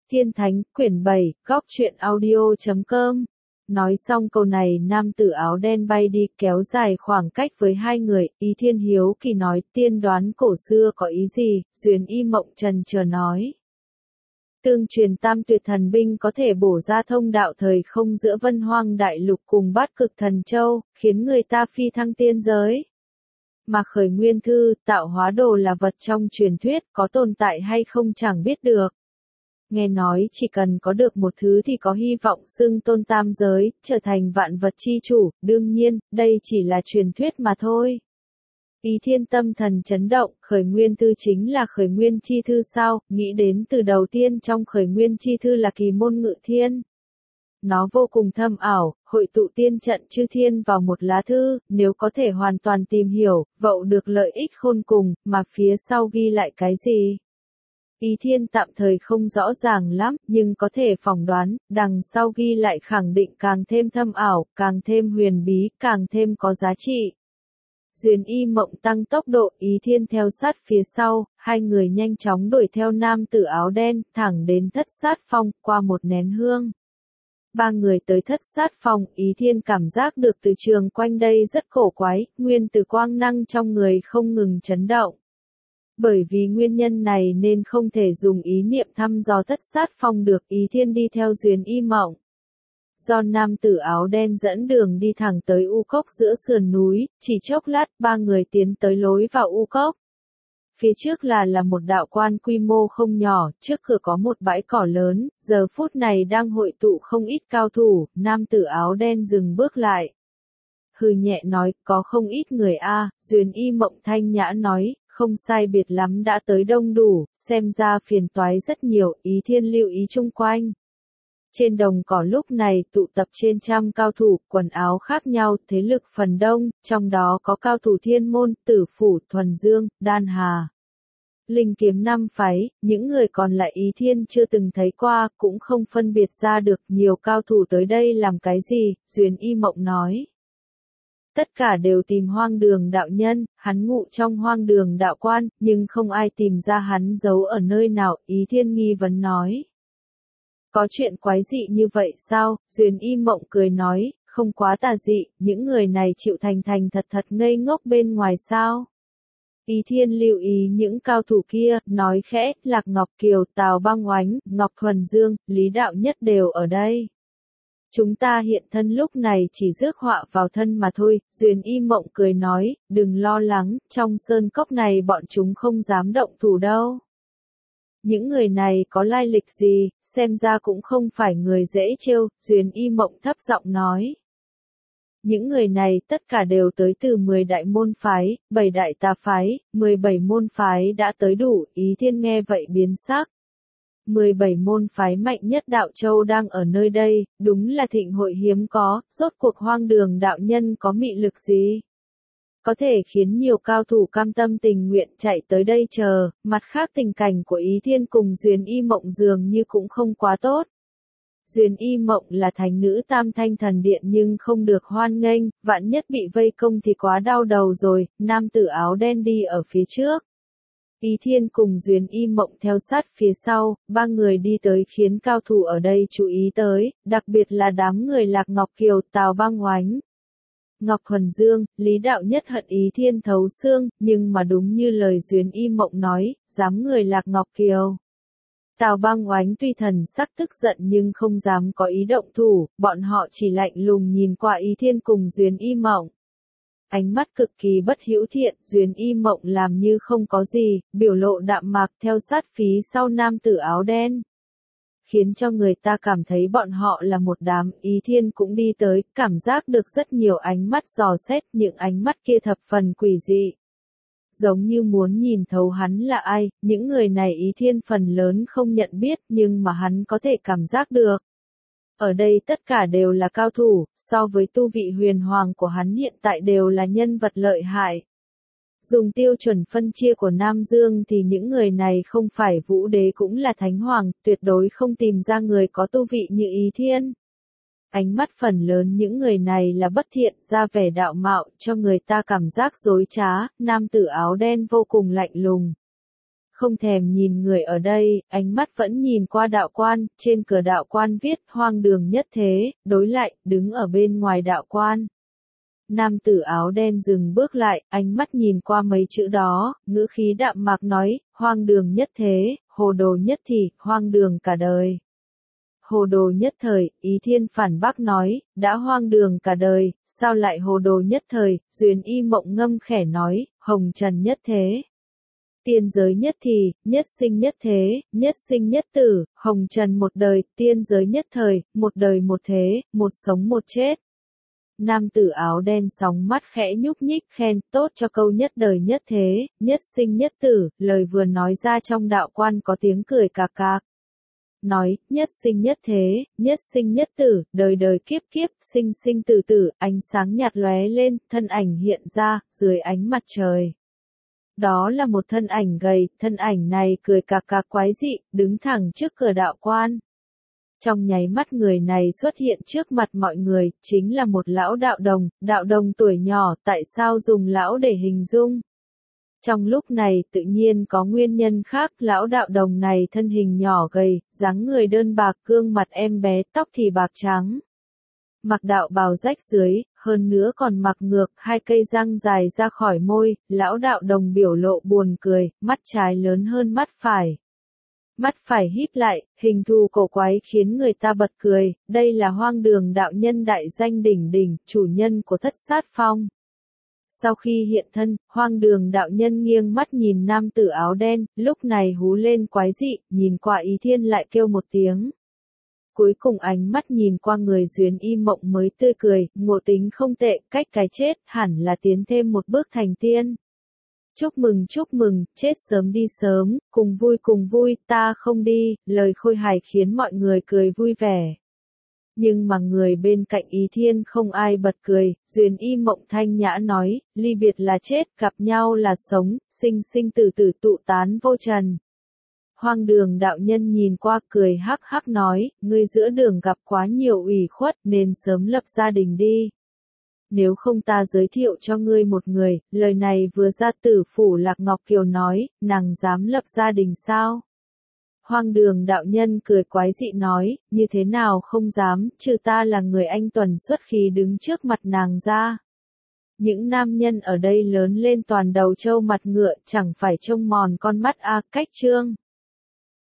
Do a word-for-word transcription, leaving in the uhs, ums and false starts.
Thiên Thánh, quyển bảy, góc truyện audio chấm com. Nói xong câu này nam tử áo đen bay đi kéo dài khoảng cách với hai người, Ý Thiên hiếu kỳ nói tiên đoán cổ xưa có ý gì, Duyên Y Mộng trần chờ nói. Tương truyền tam tuyệt thần binh có thể bổ ra thông đạo thời không giữa Vân Hoang Đại Lục cùng Bát Cực Thần Châu, khiến người ta phi thăng tiên giới. Mà Khởi Nguyên Thư, tạo hóa đồ là vật trong truyền thuyết, có tồn tại hay không chẳng biết được. Nghe nói chỉ cần có được một thứ thì có hy vọng xưng tôn tam giới, trở thành vạn vật chi chủ, đương nhiên, đây chỉ là truyền thuyết mà thôi. Ý Thiên tâm thần chấn động, Khởi Nguyên Thư chính là Khởi Nguyên chi thư sao, nghĩ đến từ đầu tiên trong Khởi Nguyên chi thư là Kỳ Môn Ngự Thiên. Nó vô cùng thâm ảo, hội tụ tiên trận chư thiên vào một lá thư, nếu có thể hoàn toàn tìm hiểu, vậu được lợi ích khôn cùng, mà phía sau ghi lại cái gì? Ý Thiên tạm thời không rõ ràng lắm, nhưng có thể phỏng đoán, đằng sau ghi lại khẳng định càng thêm thâm ảo, càng thêm huyền bí, càng thêm có giá trị. Duyên Y Mộng tăng tốc độ, Ý Thiên theo sát phía sau, hai người nhanh chóng đuổi theo nam tử áo đen, thẳng đến Thất Sát Phong, qua một nén hương. Ba người tới Thất Sát Phong, Ý Thiên cảm giác được từ trường quanh đây rất cổ quái, nguyên tử quang năng trong người không ngừng chấn động. Bởi vì nguyên nhân này nên không thể dùng ý niệm thăm dò Thất Sát Phong được, Ý Thiên đi theo Duyên Y Mộng. Do nam tử áo đen dẫn đường đi thẳng tới U Cốc giữa sườn núi, chỉ chốc lát ba người tiến tới lối vào U Cốc. Phía trước là là một đạo quan quy mô không nhỏ, trước cửa có một bãi cỏ lớn, giờ phút này đang hội tụ không ít cao thủ, nam tử áo đen dừng bước lại. Hừ nhẹ nói, có không ít người a, Duyên Y Mộng thanh nhã nói, không sai biệt lắm đã tới đông đủ, xem ra phiền toái rất nhiều, Ý Thiên lưu ý chung quanh. Trên đồng cỏ lúc này tụ tập trên trăm cao thủ, quần áo khác nhau, thế lực phần đông, trong đó có cao thủ Thiên Môn, Tử Phủ, Thuần Dương, Đan Hà. Linh Kiếm năm phái, những người còn lại Ý Thiên chưa từng thấy qua, cũng không phân biệt ra được nhiều cao thủ tới đây làm cái gì, Duyên Y Mộng nói. Tất cả đều tìm Hoang Đường đạo nhân, hắn ngụ trong Hoang Đường đạo quan, nhưng không ai tìm ra hắn giấu ở nơi nào, Ý Thiên nghi vấn nói. Có chuyện quái dị như vậy sao, Duyên Y Mộng cười nói, không quá tà dị, những người này chịu thành thành thật thật ngây ngốc bên ngoài sao. Ý Thiên lưu ý những cao thủ kia, nói khẽ, Lạc Ngọc Kiều, Tào Băng Oánh, Ngọc Thuần Dương, Lý Đạo Nhất đều ở đây. Chúng ta hiện thân lúc này chỉ rước họa vào thân mà thôi, Duyên Y Mộng cười nói, đừng lo lắng, trong sơn cốc này bọn chúng không dám động thủ đâu. Những người này có lai lịch gì, xem ra cũng không phải người dễ trêu, Duyên Y Mộng thấp giọng nói. Những người này tất cả đều tới từ mười đại môn phái, bảy đại tà phái, mười bảy môn phái đã tới đủ, Ý Thiên nghe vậy biến sắc. mười bảy môn phái mạnh nhất đạo châu đang ở nơi đây, đúng là thịnh hội hiếm có, rốt cuộc Hoang Đường đạo nhân có mị lực gì? Có thể khiến nhiều cao thủ cam tâm tình nguyện chạy tới đây chờ, mặt khác tình cảnh của Ý Thiên cùng Duyên Y Mộng dường như cũng không quá tốt. Duyên Y Mộng là thánh nữ Tam Thanh Thần Điện nhưng không được hoan nghênh, vạn nhất bị vây công thì quá đau đầu rồi, nam tử áo đen đi ở phía trước. Ý Thiên cùng Duyên Y Mộng theo sát phía sau, ba người đi tới khiến cao thủ ở đây chú ý tới, đặc biệt là đám người Lạc Ngọc Kiều, Tào Băng Oánh. Ngọc Thuần Dương, Lý Đạo Nhất hận Ý Thiên thấu xương, nhưng mà đúng như lời Duyên Y Mộng nói, dám người Lạc Ngọc Kiều. Tào Băng Oánh tuy thần sắc tức giận nhưng không dám có ý động thủ, bọn họ chỉ lạnh lùng nhìn qua Ý Thiên cùng Duyên Y Mộng. Ánh mắt cực kỳ bất hữu thiện, Duyên Y Mộng làm như không có gì, biểu lộ đạm mạc theo sát phía sau nam tử áo đen. Khiến cho người ta cảm thấy bọn họ là một đám, Ý Thiên cũng đi tới, cảm giác được rất nhiều ánh mắt dò xét, những ánh mắt kia thập phần quỷ dị. Giống như muốn nhìn thấu hắn là ai, những người này Ý Thiên phần lớn không nhận biết nhưng mà hắn có thể cảm giác được. Ở đây tất cả đều là cao thủ, so với tu vị huyền hoàng của hắn hiện tại đều là nhân vật lợi hại. Dùng tiêu chuẩn phân chia của Nam Dương thì những người này không phải vũ đế cũng là thánh hoàng, tuyệt đối không tìm ra người có tu vị như Ý Thiên. Ánh mắt phần lớn những người này là bất thiện, ra vẻ đạo mạo, cho người ta cảm giác dối trá, nam tử áo đen vô cùng lạnh lùng. không thèm nhìn người ở đây, ánh mắt vẫn nhìn qua đạo quan, trên cửa đạo quan viết hoang đường nhất thế, đối lại, đứng ở bên ngoài đạo quan. Nam tử áo đen dừng bước lại, ánh mắt nhìn qua mấy chữ đó, ngữ khí đạm mạc nói, hoang đường nhất thế, hồ đồ nhất thì, hoang đường cả đời. Hồ đồ nhất thời, Ý Thiên phản bác nói, đã hoang đường cả đời, sao lại hồ đồ nhất thời, Duyên Y Mộng ngâm khẽ nói, hồng trần nhất thế. Tiên giới nhất thì, nhất sinh nhất thế, nhất sinh nhất tử, hồng trần một đời, tiên giới nhất thời, một đời một thế, một sống một chết. Nam tử áo đen sóng mắt khẽ nhúc nhích khen, tốt cho câu nhất đời nhất thế, nhất sinh nhất tử, lời vừa nói ra trong đạo quan có tiếng cười cạc cạc. Nói, nhất sinh nhất thế, nhất sinh nhất tử, đời đời kiếp kiếp, sinh sinh tử tử, ánh sáng nhạt lóe lên, thân ảnh hiện ra, dưới ánh mặt trời. Đó là một thân ảnh gầy, thân ảnh này cười cạc cạc quái dị, đứng thẳng trước cửa đạo quan. Trong nháy mắt người này xuất hiện trước mặt mọi người, chính là một lão đạo đồng, đạo đồng tuổi nhỏ, tại sao dùng lão để hình dung? Trong lúc này tự nhiên có nguyên nhân khác, lão đạo đồng này thân hình nhỏ gầy, dáng người đơn bạc, gương mặt em bé, tóc thì bạc trắng. Mặc đạo bào rách dưới, hơn nữa còn mặc ngược, hai cây răng dài ra khỏi môi, lão đạo đồng biểu lộ buồn cười, mắt trái lớn hơn mắt phải. Mắt phải híp lại, hình thù cổ quái khiến người ta bật cười, đây là hoang đường đạo nhân đại danh đỉnh đỉnh, chủ nhân của thất sát phong. Sau khi hiện thân, hoang đường đạo nhân nghiêng mắt nhìn nam tử áo đen, lúc này hú lên quái dị, nhìn qua Ý Thiên lại kêu một tiếng. Cuối cùng ánh mắt nhìn qua người Duyên Y Mộng mới tươi cười, ngộ tính không tệ, cách cái chết, hẳn là tiến thêm một bước thành tiên. Chúc mừng chúc mừng, chết sớm đi sớm, cùng vui cùng vui, ta không đi, lời khôi hài khiến mọi người cười vui vẻ. Nhưng mà người bên cạnh Ý Thiên không ai bật cười, Duyên Y Mộng thanh nhã nói, ly biệt là chết, gặp nhau là sống, sinh sinh tử tử tụ tán vô trần. Hoang đường đạo nhân nhìn qua cười hắc hắc nói, ngươi giữa đường gặp quá nhiều ủy khuất nên sớm lập gia đình đi. Nếu không ta giới thiệu cho ngươi một người, lời này vừa ra Tử phủ Lạc Ngọc Kiều nói, nàng dám lập gia đình sao? Hoang đường đạo nhân cười quái dị nói, như thế nào không dám, trừ ta là người anh tuần xuất khí đứng trước mặt nàng ra. Những nam nhân ở đây lớn lên toàn đầu trâu mặt ngựa, chẳng phải trông mòn con mắt a, cách trương.